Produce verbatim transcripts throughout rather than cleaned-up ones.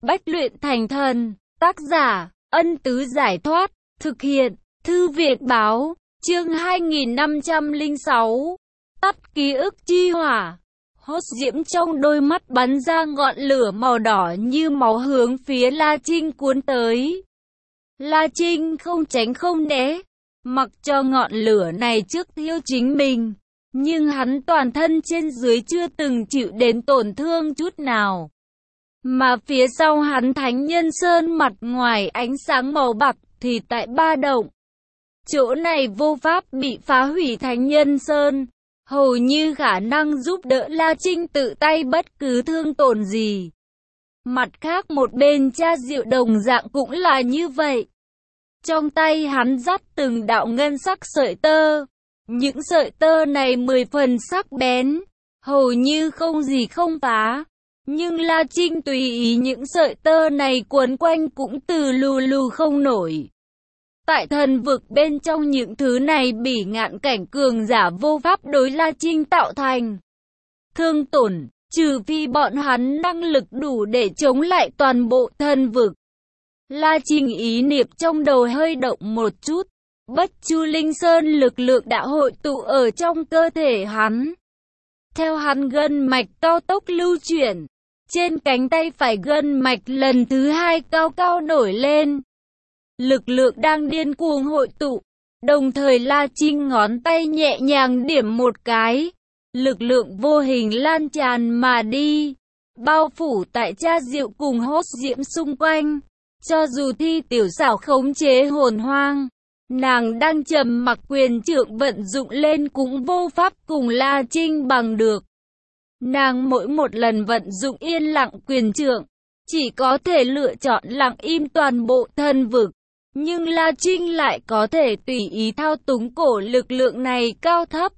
Bách luyện thành thần. Tác giả, Ân Tứ Giải Thoát. Thực hiện, Thư Việt Báo. Chương hai nghìn năm trăm lẻ sáu. Tắt ký ức chi hỏa. Hốt diễm trong đôi mắt bắn ra ngọn lửa màu đỏ như máu hướng phía La Trinh cuốn tới. La Trinh không tránh không né, mặc cho ngọn lửa này trước thiêu chính mình. Nhưng hắn toàn thân trên dưới chưa từng chịu đến tổn thương chút nào. Mà phía sau hắn Thánh Nhân Sơn mặt ngoài ánh sáng màu bạc thì tại ba động. Chỗ này vô pháp bị phá hủy Thánh Nhân Sơn, hầu như khả năng giúp đỡ La Trinh tự tay bất cứ thương tổn gì. Mặt khác một bên Cha Diệu đồng dạng cũng là như vậy. Trong tay hắn dắt từng đạo ngân sắc sợi tơ. Những sợi tơ này mười phần sắc bén, hầu như không gì không phá. Nhưng La Trinh tùy ý những sợi tơ này quấn quanh cũng từ lù lù không nổi. Tại thần vực bên trong những thứ này bỉ ngạn cảnh cường giả vô pháp đối La Trinh tạo thành thương tổn, trừ phi bọn hắn năng lực đủ để chống lại toàn bộ thần vực. La Trinh ý niệm trong đầu hơi động một chút. Bất Chu Linh Sơn lực lượng đã hội tụ ở trong cơ thể hắn. Theo hắn gân mạch cao tốc lưu chuyển, trên cánh tay phải gân mạch lần thứ hai cao cao nổi lên. Lực lượng đang điên cuồng hội tụ, đồng thời La Trinh ngón tay nhẹ nhàng điểm một cái. Lực lượng vô hình lan tràn mà đi, bao phủ tại Cha Diệu cùng Hốt Diễm xung quanh. Cho dù Thi Tiểu Xảo khống chế hồn hoang, nàng đang trầm mặc quyền trượng vận dụng lên cũng vô pháp cùng La Trinh bằng được. Nàng mỗi một lần vận dụng yên lặng quyền trượng, chỉ có thể lựa chọn lặng im toàn bộ thần vực. Nhưng La Trinh lại có thể tùy ý thao túng cổ lực lượng này cao thấp.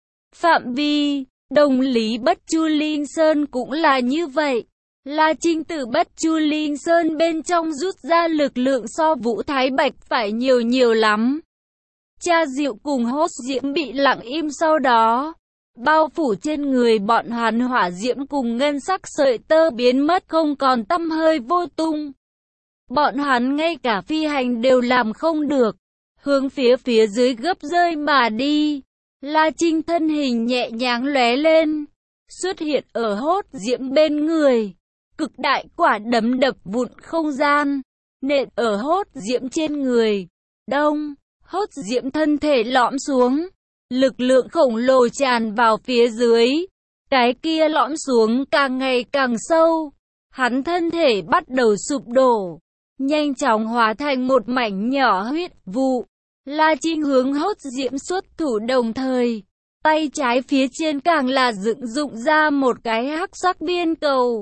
Phạm vi, đồng lý Bất Chu Linh Sơn cũng là như vậy. La Trinh từ Bất Chu Linh Sơn bên trong rút ra lực lượng so Vũ Thái Bạch phải nhiều nhiều lắm. Cha Diệu cùng Hốt Diễm bị lặng im sau đó. Bao phủ trên người bọn hắn hỏa diễm cùng ngân sắc sợi tơ biến mất không còn tăm hơi vô tung. Bọn hắn ngay cả phi hành đều làm không được. Hướng phía phía dưới gấp rơi mà đi. La Trinh thân hình nhẹ nhàng lóe lên, xuất hiện ở Hốt Diễm bên người. Cực đại quả đấm đập vụn không gian, nện ở Hốt Diễm trên người. Đông, Hốt Diễm thân thể lõm xuống, lực lượng khổng lồ tràn vào phía dưới. Cái kia lõm xuống càng ngày càng sâu, hắn thân thể bắt đầu sụp đổ, nhanh chóng hóa thành một mảnh nhỏ huyết vụ. La Trinh hướng Hốt Diễm xuất thủ đồng thời, tay trái phía trên càng là dựng dụng ra một cái hắc sắc biên cầu.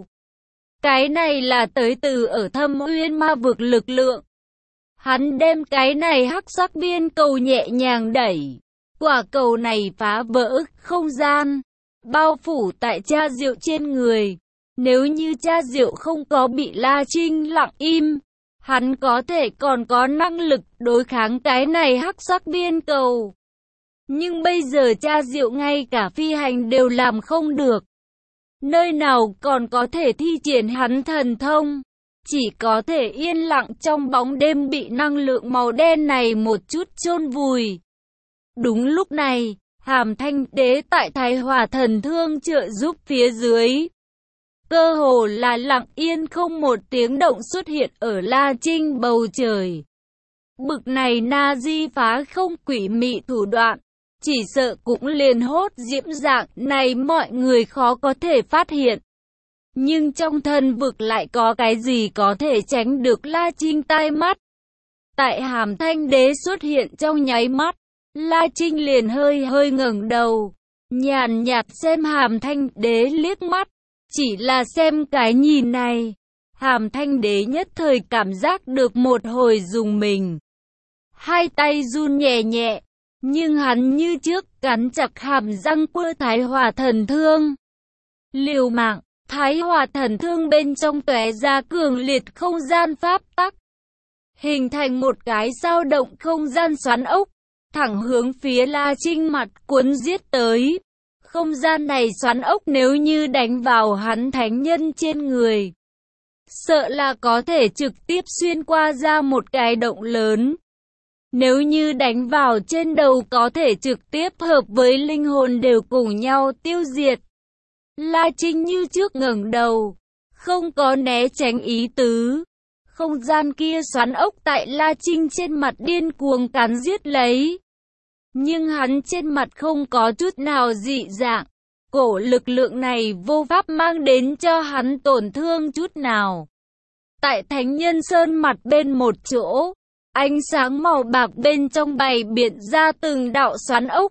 Cái này là tới từ ở Thâm Uyên Ma vực lực lượng. Hắn đem cái này hắc sắc biên cầu nhẹ nhàng đẩy. Quả cầu này phá vỡ không gian, bao phủ tại Cha Diệu trên người. Nếu như Cha Diệu không có bị La Trinh lặng im, hắn có thể còn có năng lực đối kháng cái này hắc sắc biên cầu. Nhưng bây giờ Cha Diệu ngay cả phi hành đều làm không được. Nơi nào còn có thể thi triển hắn thần thông, chỉ có thể yên lặng trong bóng đêm bị năng lượng màu đen này một chút chôn vùi. Đúng lúc này, Hàm Thanh Đế tại Thái Hỏa thần thương trợ giúp phía dưới, cơ hồ là lặng yên không một tiếng động xuất hiện ở La Trinh bầu trời. Bực này na di phá không quỷ mị thủ đoạn, chỉ sợ cũng liền Hốt Diễm dạng này mọi người khó có thể phát hiện. Nhưng trong thần vực lại có cái gì có thể tránh được La Trinh tai mắt. Tại Hàm Thanh Đế xuất hiện trong nháy mắt, La Trinh liền hơi hơi ngẩng đầu, nhàn nhạt xem Hàm Thanh Đế liếc mắt. Chỉ là xem cái nhìn này, Hàm Thanh Đế nhất thời cảm giác được một hồi rùng mình. Hai tay run nhẹ nhẹ, nhưng hắn như trước cắn chặt hàm răng quơ Thái Hỏa thần thương. Liều mạng, Thái Hỏa thần thương bên trong tóe ra cường liệt không gian pháp tắc, hình thành một cái dao động không gian xoắn ốc, thẳng hướng phía La Trinh mặt cuốn giết tới. Không gian này xoắn ốc nếu như đánh vào hắn thánh nhân trên người, sợ là có thể trực tiếp xuyên qua ra một cái động lớn. Nếu như đánh vào trên đầu có thể trực tiếp hợp với linh hồn đều cùng nhau tiêu diệt. La Trinh như trước ngẩng đầu, không có né tránh ý tứ. Không gian kia xoắn ốc tại La Trinh trên mặt điên cuồng cắn giết lấy. Nhưng hắn trên mặt không có chút nào dị dạng. Cổ lực lượng này vô pháp mang đến cho hắn tổn thương chút nào. Tại Thánh Nhân Sơn mặt bên một chỗ, ánh sáng màu bạc bên trong bày biện ra từng đạo xoắn ốc.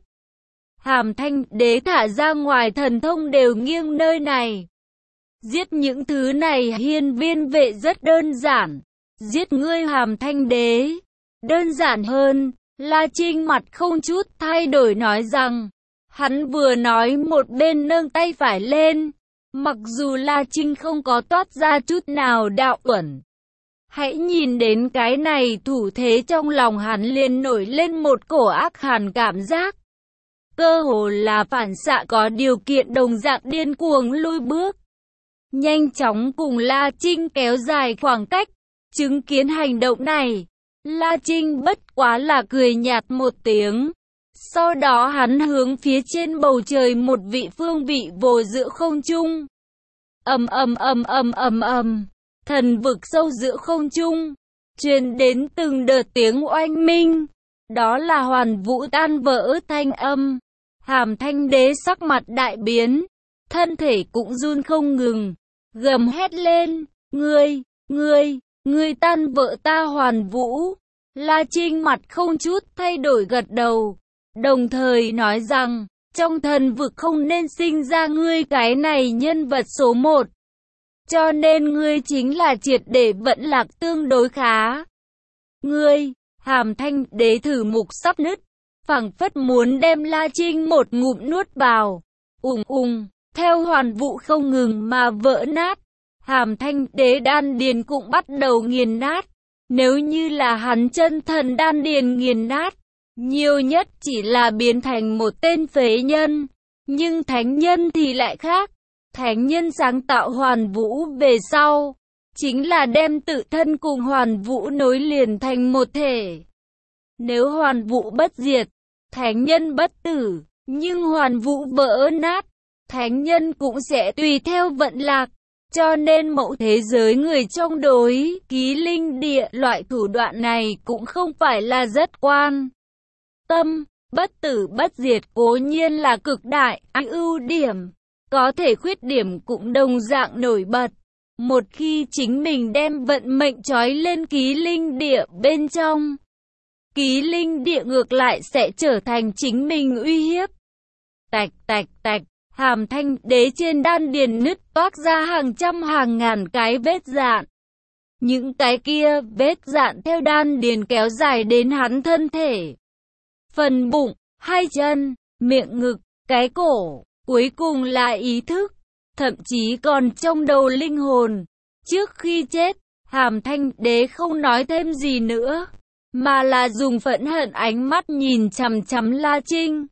Hàm Thanh Đế thả ra ngoài thần thông đều nghiêng nơi này. Giết những thứ này hiên viên vệ rất đơn giản. Giết ngươi Hàm Thanh Đế. Đơn giản hơn, La Trinh mặt không chút thay đổi nói rằng. Hắn vừa nói một bên nâng tay phải lên. Mặc dù La Trinh không có toát ra chút nào đạo uẩn. Hãy nhìn đến cái này thủ thế trong lòng hắn liền nổi lên một cổ ác hàn cảm giác. Cơ hồ là phản xạ có điều kiện đồng dạng điên cuồng lui bước. Nhanh chóng cùng La Trinh kéo dài khoảng cách. Chứng kiến hành động này, La Trinh bất quá là cười nhạt một tiếng. Sau đó hắn hướng phía trên bầu trời một vị phương vị vồ giữa không trung. Ầm ầm ầm ầm ầm ầm, thần vực sâu giữa không trung, truyền đến từng đợt tiếng oanh minh. Đó là hoàn vũ tan vỡ thanh âm. Hàm Thanh Đế sắc mặt đại biến, thân thể cũng run không ngừng, gầm hét lên, ngươi, ngươi, ngươi tan vỡ ta hoàn vũ. La Trinh mặt không chút thay đổi gật đầu, đồng thời nói rằng, trong thần vực không nên sinh ra ngươi cái này nhân vật số một. Cho nên ngươi chính là triệt để vẫn lạc tương đối khá. Ngươi, Hàm Thanh Đế thử mục sắp nứt, phảng phất muốn đem La Trinh một ngụm nuốt vào. Ùng ùng, theo hoàn vũ không ngừng mà vỡ nát. Hàm Thanh Đế đan điền cũng bắt đầu nghiền nát. Nếu như là hắn chân thần đan điền nghiền nát, nhiều nhất chỉ là biến thành một tên phế nhân. Nhưng thánh nhân thì lại khác. Thánh nhân sáng tạo hoàn vũ về sau, chính là đem tự thân cùng hoàn vũ nối liền thành một thể. Nếu hoàn vũ bất diệt, thánh nhân bất tử, nhưng hoàn vũ vỡ nát, thánh nhân cũng sẽ tùy theo vận lạc. Cho nên mẫu thế giới người trong đối ký linh địa loại thủ đoạn này cũng không phải là rất quan tâm. Bất tử bất diệt cố nhiên là cực đại ưu điểm, có thể khuyết điểm cũng đồng dạng nổi bật. Một khi chính mình đem vận mệnh trói lên ký linh địa bên trong, ký linh địa ngược lại sẽ trở thành chính mình uy hiếp. Tạch tạch tạch, Hàm Thanh Đế trên đan điền nứt toác ra hàng trăm hàng ngàn cái vết dạn. Những cái kia vết dạn theo đan điền kéo dài đến hắn thân thể. Phần bụng, hai chân, miệng ngực, cái cổ, cuối cùng là ý thức, thậm chí còn trong đầu linh hồn. Trước khi chết, Hàm Thanh Đế không nói thêm gì nữa, mà là dùng phẫn hận ánh mắt nhìn chằm chằm La Trinh.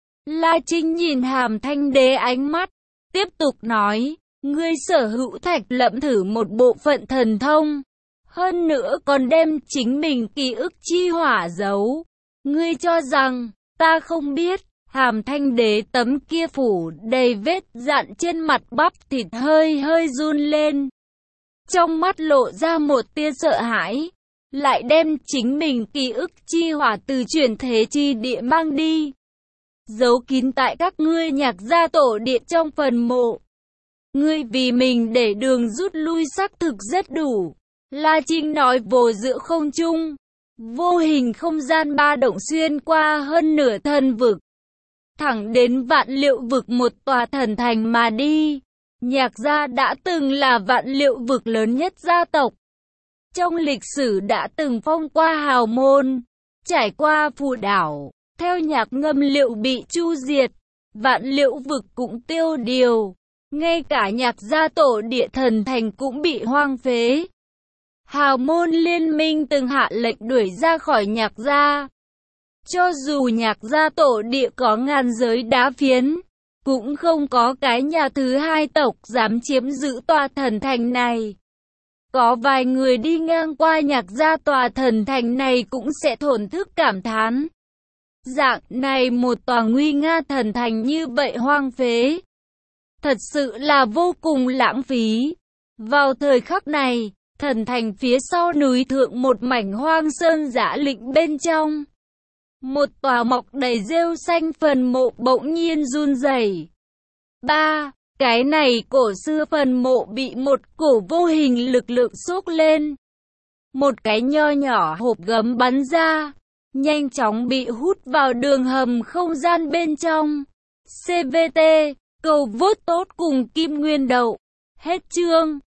La Trinh nhìn Hàm Thanh Đế ánh mắt, tiếp tục nói, ngươi sở hữu thạch lẫm thử một bộ phận thần thông, hơn nữa còn đem chính mình ký ức chi hỏa giấu. Ngươi cho rằng, ta không biết. Hàm Thanh Đế tấm kia phủ đầy vết dạn trên mặt bắp thịt hơi hơi run lên. Trong mắt lộ ra một tia sợ hãi, lại đem chính mình ký ức chi hỏa từ chuyển thế chi địa mang đi. Giấu kín tại các ngươi Nhạc gia tổ địa trong phần mộ. Ngươi vì mình để đường rút lui xác thực rất đủ. La Trinh nói vồ giữa không trung. Vô hình không gian ba động xuyên qua hơn nửa thần vực. Thẳng đến vạn liệu vực một tòa thần thành mà đi. Nhạc gia đã từng là vạn liệu vực lớn nhất gia tộc. Trong lịch sử đã từng phong qua hào môn, trải qua phù đảo. Theo Nhạc ngâm liệu bị chu diệt, vạn liệu vực cũng tiêu điều. Ngay cả Nhạc gia tổ địa thần thành cũng bị hoang phế. Hào môn liên minh từng hạ lệnh đuổi ra khỏi Nhạc gia. Cho dù Nhạc gia tổ địa có ngàn giới đá phiến, cũng không có cái nhà thứ hai tộc dám chiếm giữ tòa thần thành này. Có vài người đi ngang qua nhạc gia tòa thần thành này cũng sẽ thổn thức cảm thán. Dạng này một tòa nguy nga thần thành như vậy hoang phế. Thật sự là vô cùng lãng phí. Vào thời khắc này, thần thành phía sau núi thượng một mảnh hoang sơn dã lĩnh bên trong. Một tòa mọc đầy rêu xanh phần mộ bỗng nhiên run rẩy. Ba, cái này cổ xưa phần mộ bị một cổ vô hình lực lượng xốc lên. Một cái nho nhỏ hộp gấm bắn ra, nhanh chóng bị hút vào đường hầm không gian bên trong. xê vê tê, cầu vote tốt cùng Kim Nguyên Đậu. Hết chương.